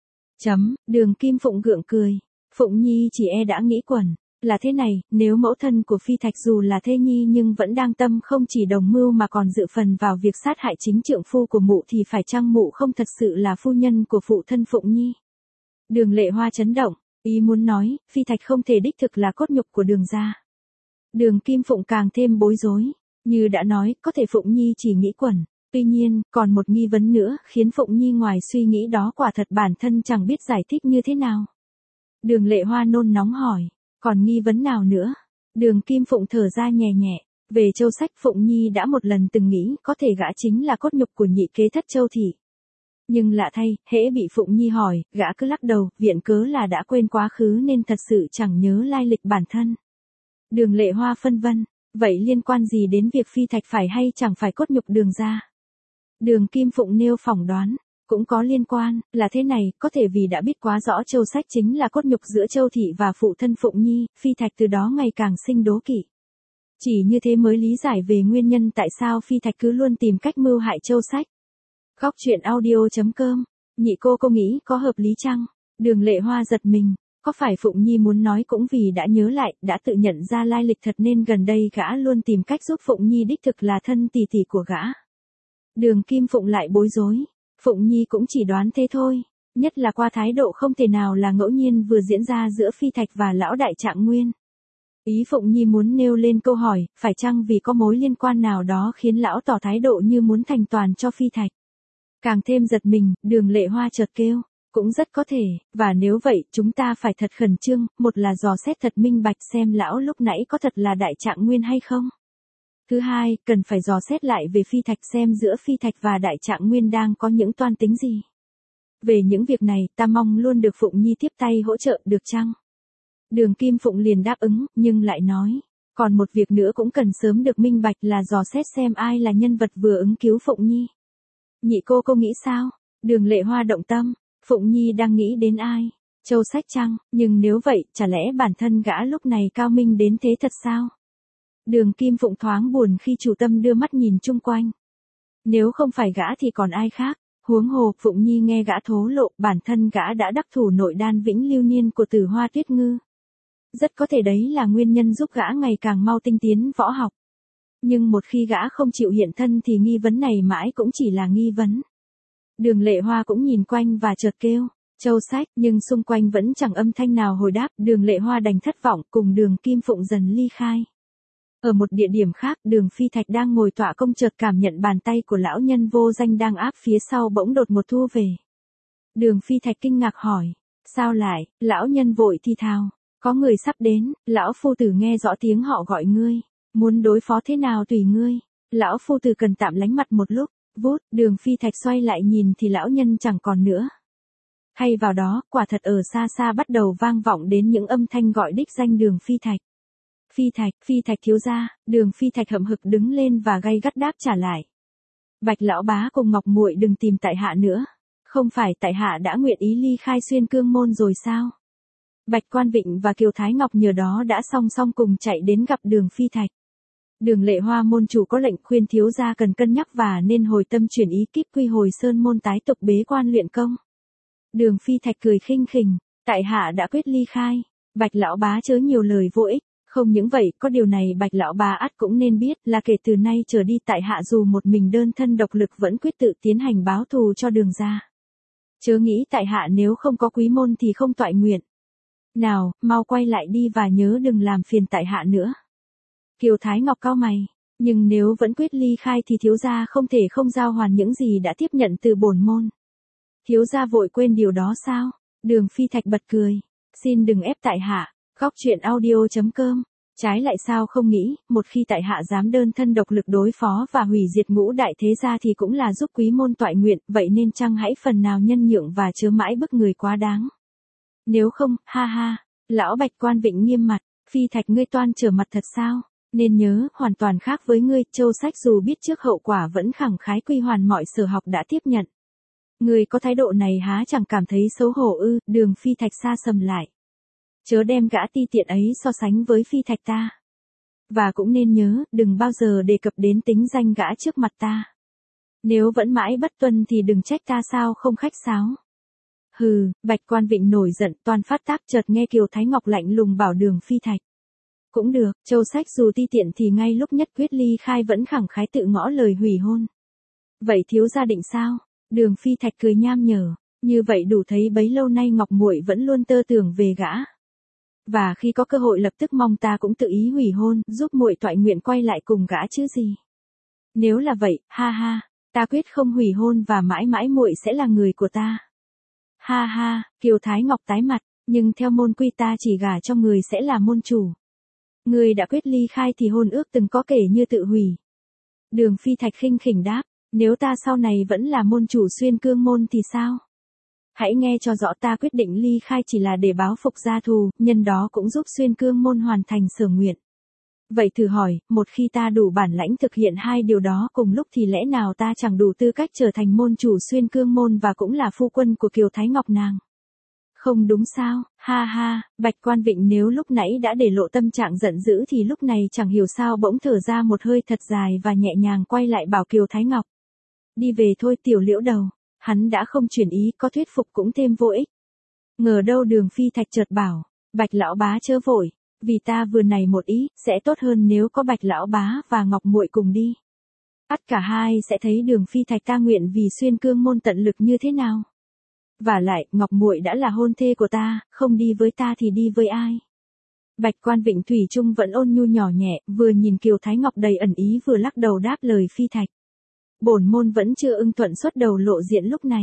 A: Đường Kim Phụng gượng cười. Phụng Nhi chỉ đã nghĩ quẩn. Là thế này, nếu mẫu thân của Phi Thạch dù là thê nhi nhưng vẫn đang tâm không chỉ đồng mưu mà còn dự phần vào việc sát hại chính trượng phu của mụ thì phải chăng mụ không thật sự là phu nhân của phụ thân Phụng Nhi? Đường Lệ Hoa chấn động, ý muốn nói, Phi Thạch không thể đích thực là cốt nhục của Đường gia. Đường Kim Phụng càng thêm bối rối, như đã nói, có thể Phụng Nhi chỉ nghĩ quẩn. Tuy nhiên, còn một nghi vấn nữa, khiến Phụng Nhi ngoài suy nghĩ đó quả thật bản thân chẳng biết giải thích như thế nào. Đường Lệ Hoa nôn nóng hỏi. Còn nghi vấn nào nữa? Đường Kim Phụng thở ra nhẹ nhẹ. Về Châu Sách, Phụng Nhi đã một lần từng nghĩ có thể gã chính là cốt nhục của nhị kế thất Châu Thị. Nhưng lạ thay, hễ bị Phụng Nhi hỏi, gã cứ lắc đầu, viện cớ là đã quên quá khứ nên thật sự chẳng nhớ lai lịch bản thân. Đường Lệ Hoa phân vân, vậy liên quan gì đến việc Phi Thạch phải hay chẳng phải cốt nhục Đường gia? Đường Kim Phụng nêu phỏng đoán. Cũng có liên quan, là thế này, có thể vì đã biết quá rõ Châu Sách chính là cốt nhục giữa Châu Thị và phụ thân Phụng Nhi, Phi Thạch từ đó ngày càng sinh đố kỵ. Chỉ như thế mới lý giải về nguyên nhân tại sao Phi Thạch cứ luôn tìm cách mưu hại Châu Sách. Góc truyện audio.com, nhị cô nghĩ có hợp lý chăng? Đường Lệ Hoa giật mình, có phải Phụng Nhi muốn nói cũng vì đã nhớ lại, đã tự nhận ra lai lịch thật nên gần đây gã luôn tìm cách giúp Phụng Nhi đích thực là thân tỷ tỷ của gã. Đường Kim Phụng lại bối rối. Phụng Nhi cũng chỉ đoán thế thôi, nhất là qua thái độ không thể nào là ngẫu nhiên vừa diễn ra giữa Phi Thạch và lão đại Trạng Nguyên. Ý Phụng Nhi muốn nêu lên câu hỏi, phải chăng vì có mối liên quan nào đó khiến lão tỏ thái độ như muốn thành toàn cho Phi Thạch. Càng thêm giật mình, Đường Lệ Hoa chợt kêu, cũng rất có thể, và nếu vậy chúng ta phải thật khẩn trương, một là dò xét thật minh bạch xem lão lúc nãy có thật là đại Trạng Nguyên hay không. Thứ hai, cần phải dò xét lại về Phi Thạch xem giữa Phi Thạch và đại Trạng Nguyên đang có những toan tính gì. Về những việc này, ta mong luôn được Phụng Nhi tiếp tay hỗ trợ được chăng? Đường Kim Phụng liền đáp ứng, nhưng lại nói, còn một việc nữa cũng cần sớm được minh bạch là dò xét xem ai là nhân vật vừa ứng cứu Phụng Nhi. Nhị cô nghĩ sao? Đường Lệ Hoa động tâm, Phụng Nhi đang nghĩ đến ai? Châu Sách chăng? Nhưng nếu vậy, chả lẽ bản thân gã lúc này cao minh đến thế thật sao? Đường Kim Phụng thoáng buồn khi chủ tâm đưa mắt nhìn chung quanh. Nếu không phải gã thì còn ai khác, huống hồ, Phụng Nhi nghe gã thố lộ, bản thân gã đã đắc thủ nội đan vĩnh lưu niên của Tử Hoa Tuyết Ngư. Rất có thể đấy là nguyên nhân giúp gã ngày càng mau tinh tiến võ học. Nhưng một khi gã không chịu hiện thân thì nghi vấn này mãi cũng chỉ là nghi vấn. Đường Lệ Hoa cũng nhìn quanh và chợt kêu, Châu Sách, nhưng xung quanh vẫn chẳng âm thanh nào hồi đáp, Đường Lệ Hoa đành thất vọng cùng Đường Kim Phụng dần ly khai. Ở một địa điểm khác, Đường Phi Thạch đang ngồi tọa công chợt cảm nhận bàn tay của lão nhân vô danh đang áp phía sau bỗng đột một thu về. Đường Phi Thạch kinh ngạc hỏi, sao lại? Lão nhân vội thi thào, có người sắp đến, lão phu tử nghe rõ tiếng họ gọi ngươi, muốn đối phó thế nào tùy ngươi. Lão phu tử cần tạm lánh mặt một lúc. Vút, Đường Phi Thạch xoay lại nhìn thì lão nhân chẳng còn nữa. Thay vào đó, quả thật ở xa xa bắt đầu vang vọng đến những âm thanh gọi đích danh Đường Phi Thạch. Phi Thạch thiếu gia. Đường Phi Thạch hậm hực đứng lên và gay gắt đáp trả lại. Bạch lão bá cùng Ngọc muội đừng tìm tại hạ nữa. Không phải tại hạ đã nguyện ý ly khai Xuyên Cương môn rồi sao? Bạch Quan Vịnh và Kiều Thái Ngọc nhờ đó đã song song cùng chạy đến gặp Đường Phi Thạch. Đường Lệ Hoa môn chủ có lệnh khuyên thiếu gia cần cân nhắc và nên hồi tâm chuyển ý kíp quy hồi sơn môn tái tục bế quan luyện công. Đường Phi Thạch cười khinh khỉnh, tại hạ đã quyết ly khai. Bạch lão bá chớ nhiều lời vô ích. Không những vậy, có điều này Bạch lão bá ắt cũng nên biết là kể từ nay trở đi tại hạ dù một mình đơn thân độc lực vẫn quyết tự tiến hành báo thù cho Đường gia. Chớ nghĩ tại hạ nếu không có quý môn thì không toại nguyện. Nào, mau quay lại đi và nhớ đừng làm phiền tại hạ nữa. Kiều Thái Ngọc cau mày, nhưng nếu vẫn quyết ly khai thì thiếu gia không thể không giao hoàn những gì đã tiếp nhận từ bổn môn. Thiếu gia vội quên điều đó sao? Đường Phi Thạch bật cười. Xin đừng ép tại hạ. Góc truyện audio.com. Trái lại sao không nghĩ, một khi tại hạ dám đơn thân độc lực đối phó và hủy diệt ngũ đại thế gia thì cũng là giúp quý môn toại nguyện, vậy nên chăng hãy phần nào nhân nhượng và chớ mãi bức người quá đáng. Nếu không, ha ha, lão Bạch Quan Vịnh nghiêm mặt, Phi Thạch ngươi toan trở mặt thật sao? Nên nhớ, hoàn toàn khác với ngươi, Châu Sách dù biết trước hậu quả vẫn khẳng khái quy hoàn mọi sở học đã tiếp nhận. Ngươi có thái độ này há chẳng cảm thấy xấu hổ ư? Đường Phi Thạch xa sầm lại. Chớ đem gã ti tiện ấy so sánh với Phi Thạch ta. Và cũng nên nhớ, đừng bao giờ đề cập đến tính danh gã trước mặt ta. Nếu vẫn mãi bất tuân thì đừng trách ta sao không khách sáo. Hừ, Bạch Quan Vịnh nổi giận toan phát tác, chợt nghe Kiều Thái Ngọc lạnh lùng bảo Đường Phi Thạch. Cũng được, Châu Sách dù ti tiện thì ngay lúc nhất quyết ly khai vẫn khẳng khái tự ngõ lời hủy hôn. Vậy thiếu gia định sao? Đường Phi Thạch cười nham nhở, như vậy đủ thấy bấy lâu nay Ngọc muội vẫn luôn tơ tưởng về gã. Và khi có cơ hội lập tức mong ta cũng tự ý hủy hôn, giúp muội toại nguyện quay lại cùng gã chứ gì. Nếu là vậy, ha ha, ta quyết không hủy hôn và mãi mãi muội sẽ là người của ta. Ha ha, Kiều Thái Ngọc tái mặt, nhưng theo môn quy ta chỉ gả cho người sẽ là môn chủ. Người đã quyết ly khai thì hôn ước từng có kể như tự hủy. Đường Phi Thạch khinh khỉnh đáp, nếu ta sau này vẫn là môn chủ Xuyên Cương môn thì sao? Hãy nghe cho rõ, ta quyết định ly khai chỉ là để báo phục gia thù, nhân đó cũng giúp Xuyên Cương môn hoàn thành sở nguyện. Vậy thử hỏi, một khi ta đủ bản lãnh thực hiện hai điều đó cùng lúc thì lẽ nào ta chẳng đủ tư cách trở thành môn chủ Xuyên Cương môn và cũng là phu quân của Kiều Thái Ngọc nàng? Không đúng sao? Ha ha, Bạch Quan Vịnh nếu lúc nãy đã để lộ tâm trạng giận dữ thì lúc này chẳng hiểu sao bỗng thở ra một hơi thật dài và nhẹ nhàng quay lại bảo Kiều Thái Ngọc. Đi về thôi Tiểu Liễu đầu. Hắn đã không chuyển ý, có thuyết phục cũng thêm vô ích. Ngờ đâu Đường Phi Thạch chợt bảo, Bạch lão bá chớ vội, vì ta vừa này một ý, sẽ tốt hơn nếu có Bạch lão bá và Ngọc muội cùng đi. Ắt cả hai sẽ thấy Đường Phi Thạch ta nguyện vì Xuyên Cương môn tận lực như thế nào. Và lại, Ngọc muội đã là hôn thê của ta, không đi với ta thì đi với ai? Bạch Quan Vịnh thủy chung vẫn ôn nhu nhỏ nhẹ, vừa nhìn Kiều Thái Ngọc đầy ẩn ý vừa lắc đầu đáp lời Phi Thạch. Bổn môn vẫn chưa ưng thuận xuất đầu lộ diện lúc này.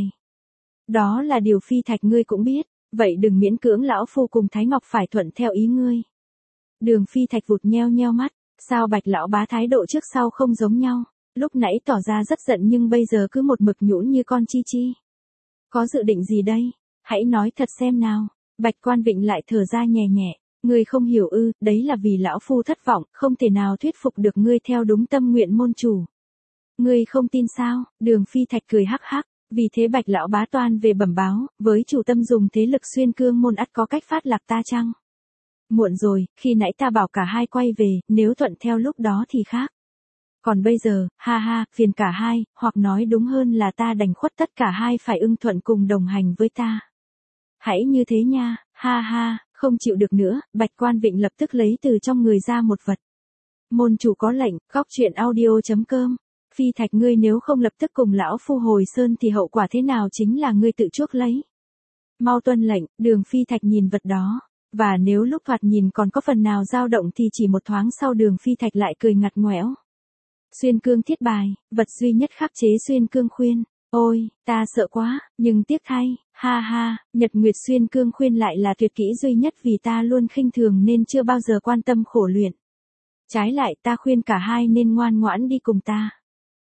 A: Đó là điều Phi Thạch ngươi cũng biết, vậy đừng miễn cưỡng lão phu cùng Thái Ngọc phải thuận theo ý ngươi. Đường Phi Thạch vụt nheo nheo mắt, sao Bạch lão bá thái độ trước sau không giống nhau, lúc nãy tỏ ra rất giận nhưng bây giờ cứ một mực nhũn như con chi chi. Có dự định gì đây? Hãy nói thật xem nào. Bạch Quan Vịnh lại thở ra nhẹ nhẹ, ngươi không hiểu ư? Đấy là vì lão phu thất vọng, không thể nào thuyết phục được ngươi theo đúng tâm nguyện môn chủ. Ngươi không tin sao? Đường Phi Thạch cười hắc hắc, vì thế Bạch lão bá toan về bẩm báo, với chủ tâm dùng thế lực Xuyên Cương môn ắt có cách phát lạc ta chăng? Muộn rồi, khi nãy ta bảo cả hai quay về, nếu thuận theo lúc đó thì khác. Còn bây giờ, ha ha, phiền cả hai, hoặc nói đúng hơn là ta đành khuất tất cả hai phải ưng thuận cùng đồng hành với ta. Hãy như thế nha, ha ha, không chịu được nữa, Bạch Quan Vịnh lập tức lấy từ trong người ra một vật. Môn chủ có lệnh, góc truyện audio.com. Phi Thạch ngươi nếu không lập tức cùng lão phu hồi sơn thì hậu quả thế nào chính là ngươi tự chuốc lấy. Mau tuân lệnh, Đường Phi Thạch nhìn vật đó. Và nếu lúc thoạt nhìn còn có phần nào dao động thì chỉ một thoáng sau Đường Phi Thạch lại cười ngặt ngoẽo. Xuyên Cương thiết bài, vật duy nhất khắc chế Xuyên Cương khuyên. Ôi, ta sợ quá, nhưng tiếc thay, ha ha, Nhật Nguyệt Xuyên Cương khuyên lại là tuyệt kỹ duy nhất vì ta luôn khinh thường nên chưa bao giờ quan tâm khổ luyện. Trái lại ta khuyên cả hai nên ngoan ngoãn đi cùng ta.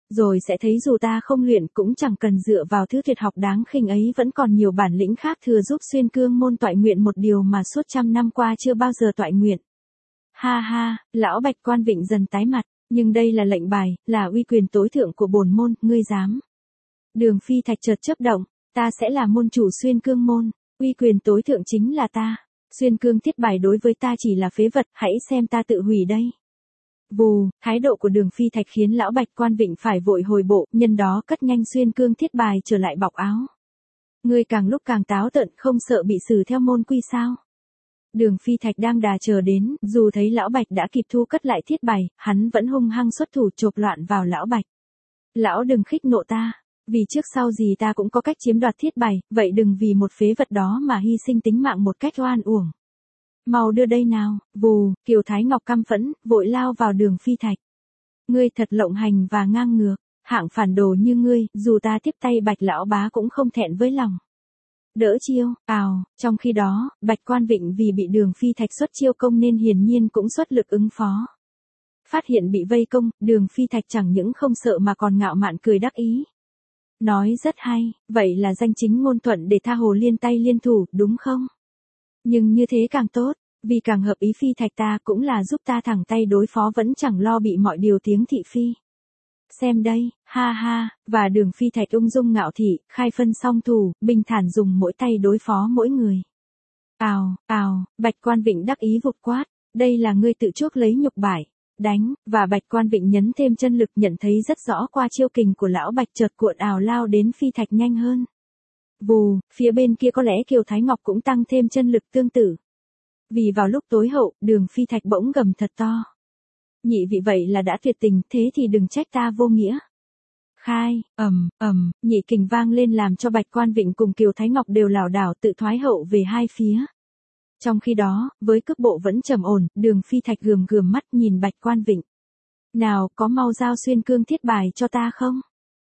A: Rồi sẽ thấy dù ta không luyện cũng chẳng cần dựa vào thứ tuyệt học đáng khinh ấy vẫn còn nhiều bản lĩnh khác thừa giúp xuyên cương môn toại nguyện một điều mà suốt trăm năm qua chưa bao giờ toại nguyện. Ha ha, lão Bạch Quan Vịnh dần tái mặt, nhưng đây là lệnh bài, là uy quyền tối thượng của bổn môn, ngươi dám. Đường Phi Thạch chợt chớp động, ta sẽ là môn chủ xuyên cương môn, uy quyền tối thượng chính là ta. Xuyên cương thiết bài đối với ta chỉ là phế vật, hãy xem ta tự hủy đây. Vù, thái độ của Đường Phi Thạch khiến lão Bạch Quan Vịnh phải vội hồi bộ, nhân đó cất nhanh xuyên cương thiết bài trở lại bọc áo. Ngươi càng lúc càng táo tợn, không sợ bị xử theo môn quy sao? Đường Phi Thạch đang đà chờ đến, dù thấy lão Bạch đã kịp thu cất lại thiết bài, hắn vẫn hung hăng xuất thủ chộp loạn vào lão Bạch. Lão đừng khích nộ ta, vì trước sau gì ta cũng có cách chiếm đoạt thiết bài, vậy đừng vì một phế vật đó mà hy sinh tính mạng một cách oan uổng. Mau đưa đây nào, vù, Kiều Thái Ngọc căm phẫn, vội lao vào Đường Phi Thạch. Ngươi thật lộng hành và ngang ngược, hạng phản đồ như ngươi, dù ta tiếp tay Bạch lão bá cũng không thẹn với lòng. Đỡ chiêu, trong khi đó, Bạch Quan Vịnh vì bị Đường Phi Thạch xuất chiêu công nên hiển nhiên cũng xuất lực ứng phó. Phát hiện bị vây công, Đường Phi Thạch chẳng những không sợ mà còn ngạo mạn cười đắc ý. Nói rất hay, vậy là danh chính ngôn thuận để tha hồ liên tay liên thủ, đúng không? Nhưng như thế càng tốt, vì càng hợp ý Phi Thạch ta cũng là giúp ta thẳng tay đối phó vẫn chẳng lo bị mọi điều tiếng thị phi. Xem đây, ha ha, và Đường Phi Thạch ung dung ngạo thị, khai phân song thủ, bình thản dùng mỗi tay đối phó mỗi người. Bạch Quan Vịnh đắc ý vụt quát, đây là ngươi tự chuốc lấy nhục bại, đánh, và Bạch Quan Vịnh nhấn thêm chân lực nhận thấy rất rõ qua chiêu kình của lão Bạch chợt cuộn ào lao đến Phi Thạch nhanh hơn. Vù, phía bên kia có lẽ Kiều Thái Ngọc cũng tăng thêm chân lực tương tự. Vì vào lúc tối hậu, Đường Phi Thạch bỗng gầm thật to. Nhị vị vậy là đã tuyệt tình, thế thì đừng trách ta vô nghĩa. Khai, nhị kình vang lên làm cho Bạch Quan Vịnh cùng Kiều Thái Ngọc đều lảo đảo tự thoái hậu về hai phía. Trong khi đó, với cước bộ vẫn trầm ổn, Đường Phi Thạch gườm mắt nhìn Bạch Quan Vịnh. Nào, có mau giao xuyên cương thiết bài cho ta không?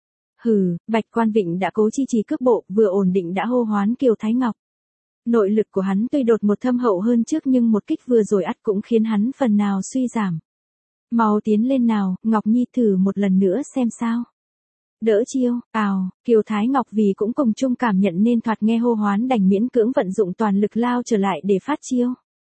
A: Hừ, Bạch Quan Vịnh đã cố chi trì cước bộ, vừa ổn định đã hô hoán Kiều Thái Ngọc. Nội lực của hắn tuy đột một thâm hậu hơn trước nhưng một kích vừa rồi ắt cũng khiến hắn phần nào suy giảm. Mau tiến lên nào, Ngọc Nhi thử một lần nữa xem sao. Đỡ chiêu, Kiều Thái Ngọc vì cũng cùng chung cảm nhận nên thoạt nghe hô hoán đành miễn cưỡng vận dụng toàn lực lao trở lại để phát chiêu.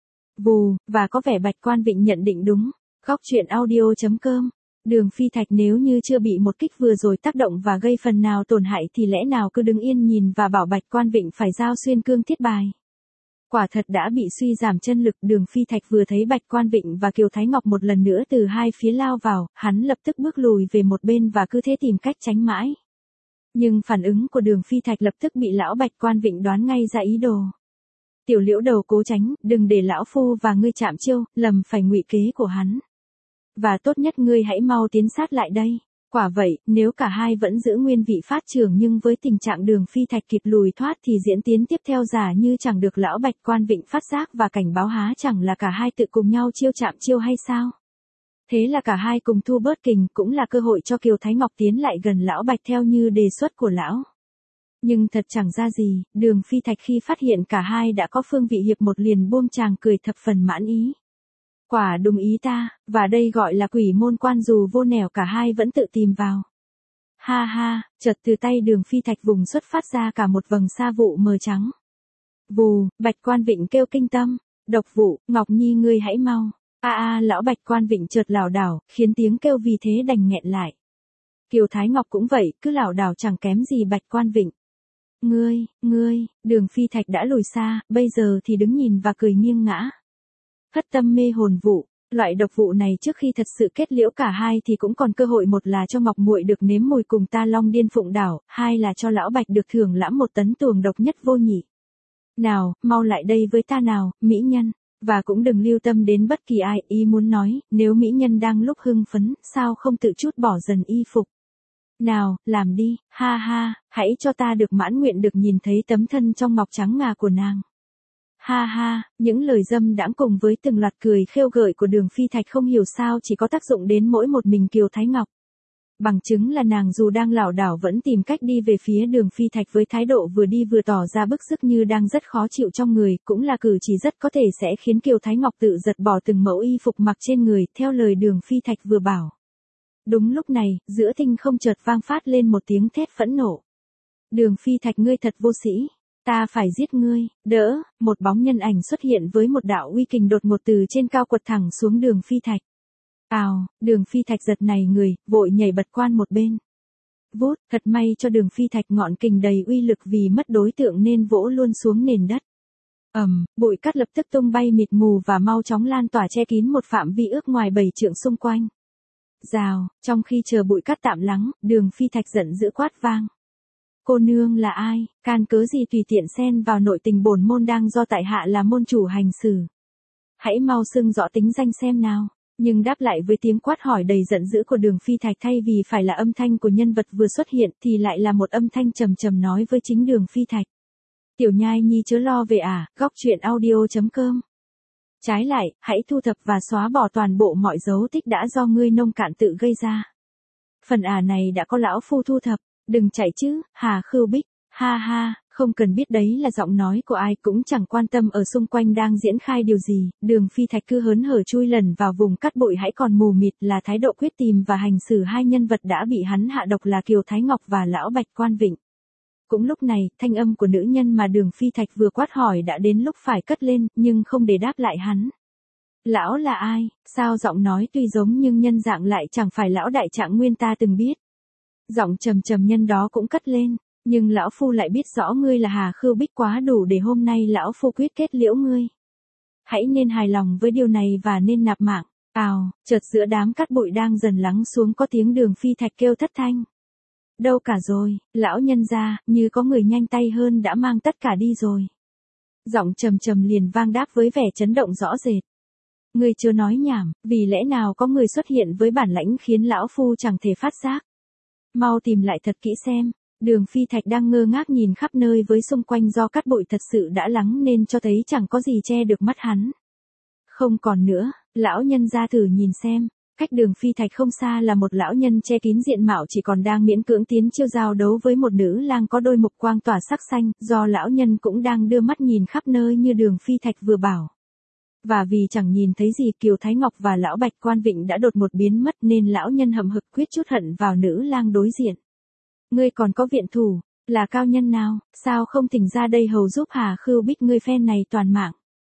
A: Vù, và có vẻ Bạch Quan Vịnh nhận định đúng. Góc truyện audio.com. Đường Phi Thạch nếu như chưa bị một kích vừa rồi tác động và gây phần nào tổn hại thì lẽ nào cứ đứng yên nhìn và bảo Bạch Quan Vịnh phải giao xuyên cương thiết bài. Quả thật đã bị suy giảm chân lực, Đường Phi Thạch vừa thấy Bạch Quan Vịnh và Kiều Thái Ngọc một lần nữa từ hai phía lao vào, hắn lập tức bước lùi về một bên và cứ thế tìm cách tránh mãi. Nhưng phản ứng của Đường Phi Thạch lập tức bị lão Bạch Quan Vịnh đoán ngay ra ý đồ. Tiểu Liễu đầu cố tránh, đừng để lão phu và ngươi chạm chiêu, lầm phải ngụy kế của hắn. Và tốt nhất ngươi hãy mau tiến sát lại đây. Quả vậy, nếu cả hai vẫn giữ nguyên vị phát trưởng nhưng với tình trạng Đường Phi Thạch kịp lùi thoát thì diễn tiến tiếp theo giả như chẳng được lão Bạch Quan Vịnh phát giác và cảnh báo há chẳng là cả hai tự cùng nhau chiêu chạm chiêu hay sao? Thế là cả hai cùng thu bớt kình, cũng là cơ hội cho Kiều Thái Ngọc tiến lại gần lão Bạch theo như đề xuất của lão. Nhưng thật chẳng ra gì, Đường Phi Thạch khi phát hiện cả hai đã có phương vị hiệp một liền buông tràng cười thập phần mãn ý. Quả đúng ý ta, và đây gọi là quỷ môn quan, dù vô nẻo cả hai vẫn tự tìm vào. Ha ha, chợt từ tay Đường Phi Thạch vùng xuất phát ra cả một vầng sa vụ mờ trắng. Vù, Bạch Quan Vịnh kêu kinh tâm, độc vụ, Ngọc Nhi ngươi hãy mau. Lão Bạch Quan Vịnh chợt lảo đảo, khiến tiếng kêu vì thế đành nghẹn lại. Kiều Thái Ngọc cũng vậy, cứ lảo đảo chẳng kém gì Bạch Quan Vịnh. Ngươi, Đường Phi Thạch đã lùi xa, bây giờ thì đứng nhìn và cười nghiêng ngã. Phất tâm mê hồn vụ, loại độc vụ này trước khi thật sự kết liễu cả hai thì cũng còn cơ hội, một là cho Ngọc muội được nếm mùi cùng ta Long Điên Phụng Đảo, hai là cho lão Bạch được thưởng lãm một tấn tuồng độc nhất vô nhị. Nào, mau lại đây với ta nào, mỹ nhân, và cũng đừng lưu tâm đến bất kỳ ai, ý muốn nói, nếu mỹ nhân đang lúc hưng phấn, sao không tự chút bỏ dần y phục. Nào, làm đi, ha ha, hãy cho ta được mãn nguyện được nhìn thấy tấm thân trong ngọc trắng ngà của nàng. Ha ha, những lời dâm đãng cùng với từng loạt cười khêu gợi của Đường Phi Thạch không hiểu sao chỉ có tác dụng đến mỗi một mình Kiều Thái Ngọc. Bằng chứng là nàng dù đang lảo đảo vẫn tìm cách đi về phía Đường Phi Thạch với thái độ vừa đi vừa tỏ ra bức sức như đang rất khó chịu trong người, cũng là cử chỉ rất có thể sẽ khiến Kiều Thái Ngọc tự giật bỏ từng mẫu y phục mặc trên người, theo lời Đường Phi Thạch vừa bảo. Đúng lúc này, giữa thinh không chợt vang phát lên một tiếng thét phẫn nộ. Đường Phi Thạch ngươi thật vô sĩ, ta phải giết ngươi, đỡ, một bóng nhân ảnh xuất hiện với một đạo uy kình đột ngột từ trên cao quật thẳng xuống Đường Phi Thạch. Ào, Đường Phi Thạch giật nảy người, vội nhảy bật qua một bên. Vút, thật may cho Đường Phi Thạch ngọn kình đầy uy lực vì mất đối tượng nên vỗ luôn xuống nền đất. Bụi cát lập tức tung bay mịt mù và mau chóng lan tỏa che kín một phạm vi ước ngoài 7 trượng xung quanh. Rào, trong khi chờ bụi cát tạm lắng, Đường Phi Thạch giận dữ quát vang. Cô nương là ai, can cớ gì tùy tiện xen vào nội tình bổn môn đang do tại hạ là môn chủ hành xử. Hãy mau xưng rõ tính danh xem nào. Nhưng đáp lại với tiếng quát hỏi đầy giận dữ của Đường Phi Thạch thay vì phải là âm thanh của nhân vật vừa xuất hiện thì lại là một âm thanh trầm trầm nói với chính Đường Phi Thạch. Tiểu nhai nhi chớ lo về góc truyện audio.com. Trái lại, hãy thu thập và xóa bỏ toàn bộ mọi dấu tích đã do ngươi nông cạn tự gây ra. Phần này đã có lão phu thu thập, đừng chạy chứ, Hà Khưu Bích, ha ha, không cần biết đấy là giọng nói của ai cũng chẳng quan tâm ở xung quanh đang diễn khai điều gì, Đường Phi Thạch cứ hớn hở chui lần vào vùng cát bụi hãy còn mù mịt là thái độ quyết tìm và hành xử hai nhân vật đã bị hắn hạ độc là Kiều Thái Ngọc và lão Bạch Quan Vịnh. Cũng lúc này, thanh âm của nữ nhân mà Đường Phi Thạch vừa quát hỏi đã đến lúc phải cất lên, nhưng không để đáp lại hắn. Lão là ai, sao giọng nói tuy giống nhưng nhân dạng lại chẳng phải lão đại trạng nguyên ta từng biết. Giọng trầm trầm nhân đó cũng cất lên, nhưng lão phu lại biết rõ ngươi là Hà Khưu Bích quá đủ để hôm nay lão phu quyết kết liễu ngươi. Hãy nên hài lòng với điều này và nên nạp mạng. Chợt giữa đám cát bụi đang dần lắng xuống có tiếng Đường Phi Thạch kêu thất thanh. Đâu cả rồi, lão nhân gia, như có người nhanh tay hơn đã mang tất cả đi rồi. Giọng trầm trầm liền vang đáp với vẻ chấn động rõ rệt. Ngươi chưa nói nhảm, vì lẽ nào có người xuất hiện với bản lãnh khiến lão phu chẳng thể phát giác. Mau tìm lại thật kỹ xem. Đường Phi Thạch đang ngơ ngác nhìn khắp nơi với xung quanh do cát bụi thật sự đã lắng nên cho thấy chẳng có gì che được mắt hắn. Không còn nữa, lão nhân gia thử nhìn xem. Cách Đường Phi Thạch không xa là một lão nhân che kín diện mạo chỉ còn đang miễn cưỡng tiến chiêu giao đấu với một nữ lang có đôi mục quang tỏa sắc xanh, do lão nhân cũng đang đưa mắt nhìn khắp nơi như Đường Phi Thạch vừa bảo. Và vì chẳng nhìn thấy gì Kiều Thái Ngọc và lão Bạch Quan Vịnh đã đột ngột biến mất nên lão nhân hậm hực quyết chút hận vào nữ lang đối diện. Ngươi còn có viện thủ, là cao nhân nào, sao không thỉnh ra đây hầu giúp Hà Khưu Bích ngươi phen này toàn mạng.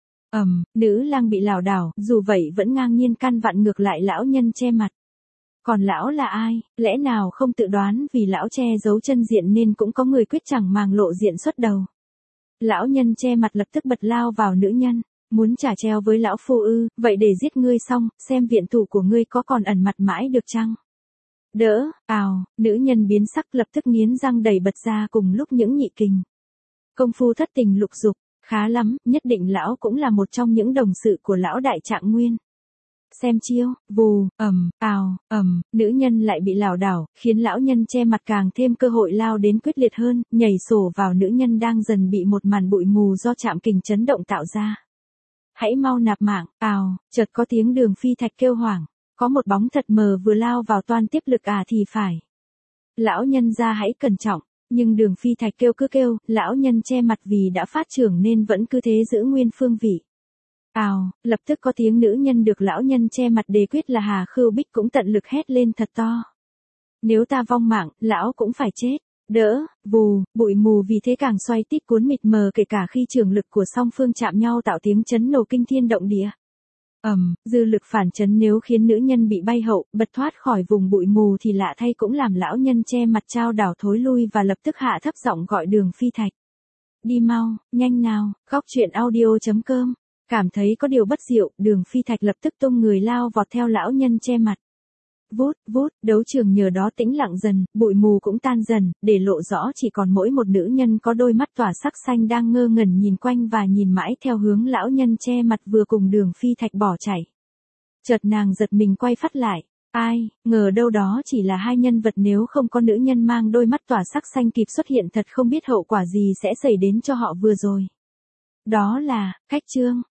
A: Nữ lang bị lảo đảo, dù vậy vẫn ngang nhiên căn vặn ngược lại lão nhân che mặt. Còn lão là ai, lẽ nào không tự đoán vì lão che giấu chân diện nên cũng có người quyết chẳng màng lộ diện xuất đầu. Lão nhân che mặt lập tức bật lao vào nữ nhân, muốn trả treo với lão phu ư, vậy để giết ngươi xong, xem viện thủ của ngươi có còn ẩn mặt mãi được chăng. Đỡ, nữ nhân biến sắc lập tức nghiến răng đẩy bật ra cùng lúc những nhị kình. Công phu thất tình lục dục. Khá lắm, nhất định lão cũng là một trong những đồng sự của lão đại trạng nguyên. Xem chiêu, vù, nữ nhân lại bị lảo đảo, khiến lão nhân che mặt càng thêm cơ hội lao đến quyết liệt hơn, nhảy sổ vào nữ nhân đang dần bị một màn bụi mù do chạm kình chấn động tạo ra. Hãy mau nạp mạng, chợt có tiếng Đường Phi Thạch kêu hoảng, có một bóng thật mờ vừa lao vào toan tiếp lực thì phải. Lão nhân ra hãy cẩn trọng. Nhưng Đường Phi Thạch cứ kêu, lão nhân che mặt vì đã phát trưởng nên vẫn cứ thế giữ nguyên phương vị. Lập tức có tiếng nữ nhân được lão nhân che mặt đề quyết là Hà Khưu Bích cũng tận lực hét lên thật to. Nếu ta vong mạng, lão cũng phải chết. Đỡ, vù, bụi mù vì thế càng xoay tít cuốn mịt mờ kể cả khi trường lực của song phương chạm nhau tạo tiếng chấn nổ kinh thiên động địa. Dư lực phản chấn nếu khiến nữ nhân bị bay hậu, bật thoát khỏi vùng bụi mù thì lạ thay cũng làm lão nhân che mặt trao đảo thối lui và lập tức hạ thấp giọng gọi Đường Phi Thạch. Đi mau, nhanh nào, góc truyện audio.com. Cảm thấy có điều bất diệu, Đường Phi Thạch lập tức tung người lao vọt theo lão nhân che mặt. Vút, đấu trường nhờ đó tĩnh lặng dần, bụi mù cũng tan dần, để lộ rõ chỉ còn mỗi một nữ nhân có đôi mắt tỏa sắc xanh đang ngơ ngẩn nhìn quanh và nhìn mãi theo hướng lão nhân che mặt vừa cùng Đường Phi Thạch bỏ chạy. Chợt nàng giật mình quay phát lại, ai, ngờ đâu đó chỉ là hai nhân vật nếu không có nữ nhân mang đôi mắt tỏa sắc xanh kịp xuất hiện thật không biết hậu quả gì sẽ xảy đến cho họ vừa rồi. Đó là, Khách Trương.